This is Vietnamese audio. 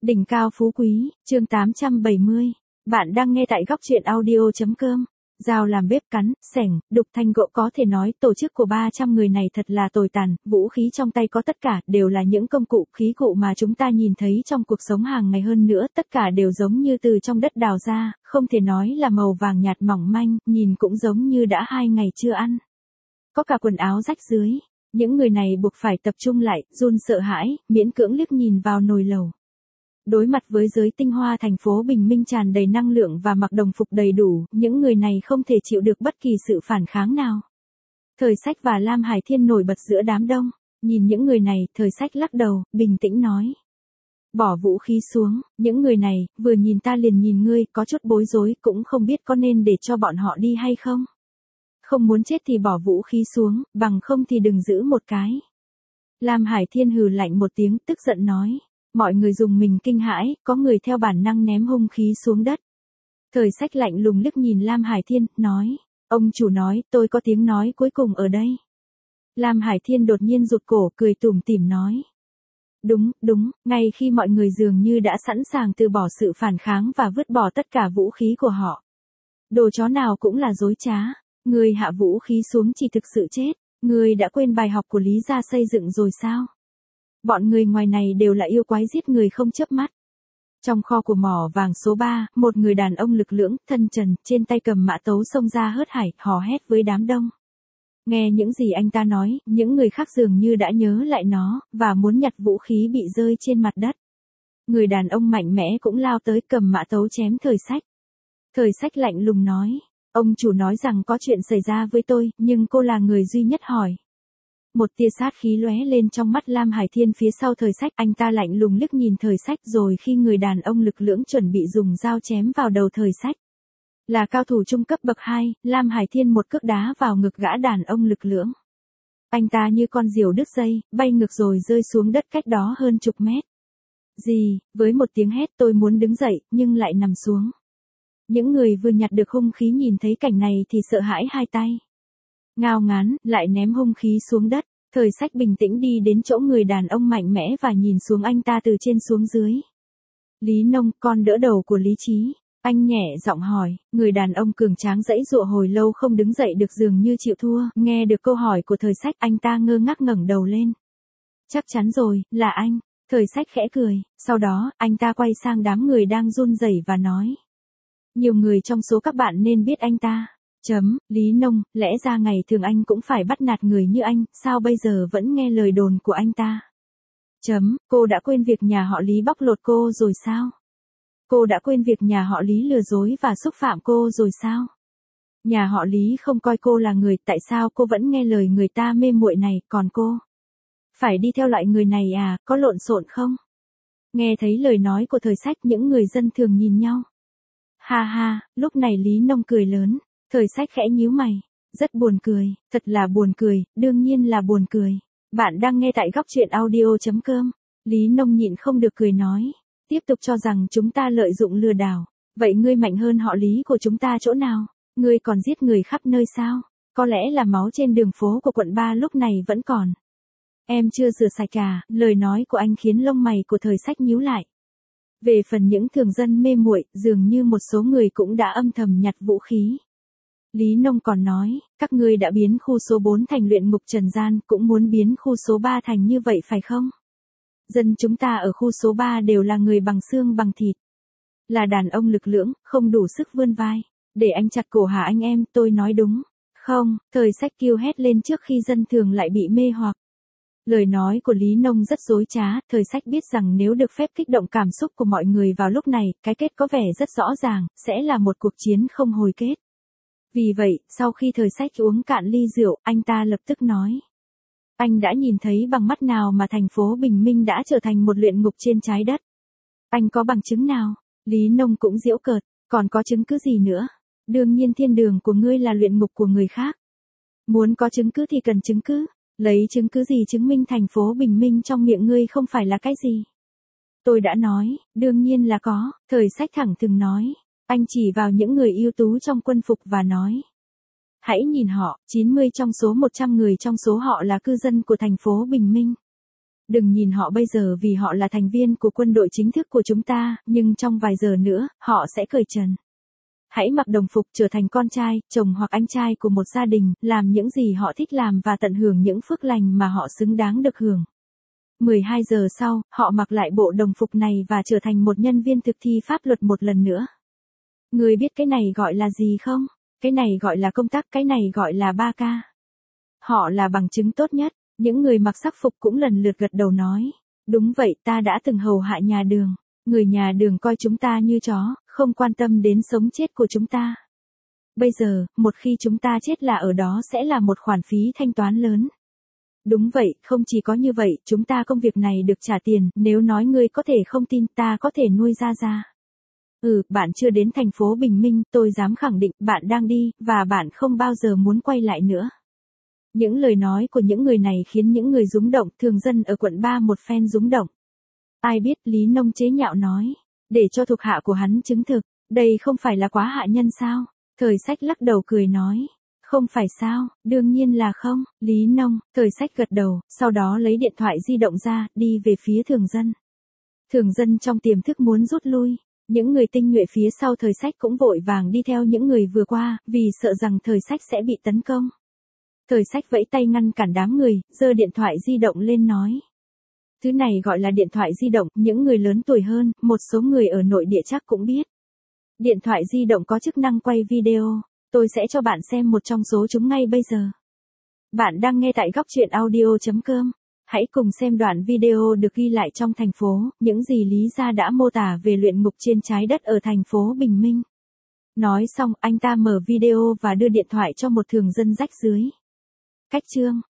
Đỉnh cao phú quý, chương 870. Bạn đang nghe tại góc truyện audio.com. Dao làm bếp cắn, xẻng, đục thanh gỗ, có thể nói tổ chức của 300 người này thật là tồi tàn, vũ khí trong tay có tất cả, đều là những công cụ, khí cụ mà chúng ta nhìn thấy trong cuộc sống hàng ngày, hơn nữa, tất cả đều giống như từ trong đất đào ra, không thể nói là màu vàng nhạt mỏng manh, nhìn cũng giống như đã 2 ngày chưa ăn. Có cả quần áo rách dưới, những người này buộc phải tập trung lại, run sợ hãi, miễn cưỡng liếc nhìn vào nồi lẩu. Đối mặt với giới tinh hoa thành phố Bình Minh tràn đầy năng lượng và mặc đồng phục đầy đủ, những người này không thể chịu được bất kỳ sự phản kháng nào. Thời Sách và Lam Hải Thiên nổi bật giữa đám đông, nhìn những người này, Thời Sách lắc đầu, bình tĩnh nói. Bỏ vũ khí xuống, những người này, vừa nhìn ta liền nhìn ngươi, có chút bối rối, cũng không biết có nên để cho bọn họ đi hay không. Không muốn chết thì bỏ vũ khí xuống, bằng không thì đừng giữ một cái. Lam Hải Thiên hừ lạnh một tiếng, tức giận nói. Mọi người dùng mình kinh hãi, có người theo bản năng ném hung khí xuống đất. Thời Sách lạnh lùng liếc nhìn Lam Hải Thiên, nói. Ông chủ nói, tôi có tiếng nói cuối cùng ở đây. Lam Hải Thiên đột nhiên rụt cổ, cười tủm tỉm nói. Đúng, ngay khi mọi người dường như đã sẵn sàng từ bỏ sự phản kháng và vứt bỏ tất cả vũ khí của họ. Đồ chó nào cũng là dối trá. Người hạ vũ khí xuống chỉ thực sự chết. Người đã quên bài học của Lý gia xây dựng rồi sao? Bọn người ngoài này đều là yêu quái giết người không chớp mắt. Trong kho của mỏ vàng số 3, một người đàn ông lực lưỡng, thân trần, trên tay cầm mã tấu xông ra hớt hải, hò hét với đám đông. Nghe những gì anh ta nói, những người khác dường như đã nhớ lại nó, và muốn nhặt vũ khí bị rơi trên mặt đất. Người đàn ông mạnh mẽ cũng lao tới cầm mã tấu chém Thời Sách. Thời Sách lạnh lùng nói, ông chủ nói rằng có chuyện xảy ra với tôi, nhưng cô là người duy nhất hỏi. Một tia sát khí lóe lên trong mắt Lam Hải Thiên phía sau Thời Sách, anh ta lạnh lùng liếc nhìn Thời Sách, rồi khi người đàn ông lực lưỡng chuẩn bị dùng dao chém vào đầu Thời Sách. Là cao thủ trung cấp bậc 2, Lam Hải Thiên một cước đá vào ngực gã đàn ông lực lưỡng. Anh ta như con diều đứt dây, bay ngược rồi rơi xuống đất cách đó hơn chục mét. Gì, với một tiếng hét tôi muốn đứng dậy, nhưng lại nằm xuống. Những người vừa nhặt được hung khí nhìn thấy cảnh này thì sợ hãi hai tay. Ngao ngán, lại ném hung khí xuống đất. Thời Sách bình tĩnh đi đến chỗ người đàn ông mạnh mẽ và nhìn xuống anh ta từ trên xuống dưới. Lý Nông, con đỡ đầu của Lý Trí. Anh nhẹ giọng hỏi, người đàn ông cường tráng giãy giụa hồi lâu không đứng dậy được, dường như chịu thua. Nghe được câu hỏi của Thời Sách, anh ta ngơ ngác ngẩng đầu lên. Chắc chắn rồi, là anh. Thời Sách khẽ cười, sau đó, anh ta quay sang đám người đang run rẩy và nói. Nhiều người trong số các bạn nên biết anh ta. Lý Nông, lẽ ra ngày thường anh cũng phải bắt nạt người như anh, sao bây giờ vẫn nghe lời đồn của anh ta? Cô đã quên việc nhà họ Lý bóc lột cô rồi sao? Cô đã quên việc nhà họ Lý lừa dối và xúc phạm cô rồi sao? Nhà họ Lý không coi cô là người, tại sao cô vẫn nghe lời người ta mê muội này, còn cô? Phải đi theo loại người này à, có lộn xộn không? Nghe thấy lời nói của Thời Sách, những người dân thường nhìn nhau. Ha ha, lúc này Lý Nông cười lớn. Thời Sách khẽ nhíu mày. Rất buồn cười, thật là buồn cười, đương nhiên là buồn cười. Bạn đang nghe tại góc truyện audio.com. Lý Nông nhịn không được cười nói. Tiếp tục cho rằng chúng ta lợi dụng lừa đảo. Vậy ngươi mạnh hơn họ Lý của chúng ta chỗ nào? Ngươi còn giết người khắp nơi sao? Có lẽ là máu trên đường phố của quận 3 lúc này vẫn còn. Em chưa rửa sạch à? Lời nói của anh khiến lông mày của Thời Sách nhíu lại. Về phần những thường dân mê muội, dường như một số người cũng đã âm thầm nhặt vũ khí. Lý Nông còn nói, các ngươi đã biến khu số 4 thành luyện ngục trần gian, cũng muốn biến khu số 3 thành như vậy phải không? Dân chúng ta ở khu số 3 đều là người bằng xương bằng thịt. Là đàn ông lực lưỡng, không đủ sức vươn vai. Để anh chặt cổ hả anh em, tôi nói đúng. Không, Thời Sách kêu hét lên trước khi dân thường lại bị mê hoặc. Lời nói của Lý Nông rất dối trá, Thời Sách biết rằng nếu được phép kích động cảm xúc của mọi người vào lúc này, cái kết có vẻ rất rõ ràng, sẽ là một cuộc chiến không hồi kết. Vì vậy, sau khi Thời Sách uống cạn ly rượu, anh ta lập tức nói. Anh đã nhìn thấy bằng mắt nào mà thành phố Bình Minh đã trở thành một luyện ngục trên trái đất? Anh có bằng chứng nào? Lý Nông cũng giễu cợt, còn có chứng cứ gì nữa? Đương nhiên thiên đường của ngươi là luyện ngục của người khác. Muốn có chứng cứ thì cần chứng cứ. Lấy chứng cứ gì chứng minh thành phố Bình Minh trong miệng ngươi không phải là cái gì? Tôi đã nói, đương nhiên là có, Thời Sách thẳng thừng nói. Anh chỉ vào những người ưu tú trong quân phục và nói. Hãy nhìn họ, 90 trong số 100 người trong số họ là cư dân của thành phố Bình Minh. Đừng nhìn họ bây giờ vì họ là thành viên của quân đội chính thức của chúng ta, nhưng trong vài giờ nữa, họ sẽ cởi trần. Hãy mặc đồng phục trở thành con trai, chồng hoặc anh trai của một gia đình, làm những gì họ thích làm và tận hưởng những phước lành mà họ xứng đáng được hưởng. 12 giờ sau, họ mặc lại bộ đồng phục này và trở thành một nhân viên thực thi pháp luật một lần nữa. Người biết cái này gọi là gì không? Cái này gọi là công tác, cái này gọi là 3K. Họ là bằng chứng tốt nhất. Những người mặc sắc phục cũng lần lượt gật đầu nói. Đúng vậy, ta đã từng hầu hạ nhà đường. Người nhà đường coi chúng ta như chó, không quan tâm đến sống chết của chúng ta. Bây giờ, một khi chúng ta chết là ở đó sẽ là một khoản phí thanh toán lớn. Đúng vậy, không chỉ có như vậy, chúng ta công việc này được trả tiền, nếu nói ngươi có thể không tin, ta có thể nuôi ra. Bạn chưa đến thành phố Bình Minh, tôi dám khẳng định, bạn đang đi, và bạn không bao giờ muốn quay lại nữa. Những lời nói của những người này khiến những người rúng động, thường dân ở quận 3 một phen rúng động. Ai biết, Lý Nông chế nhạo nói, để cho thuộc hạ của hắn chứng thực, đây không phải là quá hạ nhân sao? Thời Sách lắc đầu cười nói, không phải sao, đương nhiên là không. Lý Nông, Thời Sách gật đầu, sau đó lấy điện thoại di động ra, đi về phía thường dân. Thường dân trong tiềm thức muốn rút lui. Những người tinh nhuệ phía sau Thời Sách cũng vội vàng đi theo những người vừa qua, vì sợ rằng Thời Sách sẽ bị tấn công. Thời Sách vẫy tay ngăn cản đám người, giơ điện thoại di động lên nói. Thứ này gọi là điện thoại di động, những người lớn tuổi hơn, một số người ở nội địa chắc cũng biết. Điện thoại di động có chức năng quay video, tôi sẽ cho bạn xem một trong số chúng ngay bây giờ. Bạn đang nghe tại góc truyện audio.com. Hãy cùng xem đoạn video được ghi lại trong thành phố, những gì Lý Gia đã mô tả về luyện ngục trên trái đất ở thành phố Bình Minh. Nói xong, anh ta mở video và đưa điện thoại cho một thường dân rách rưới. Cách chương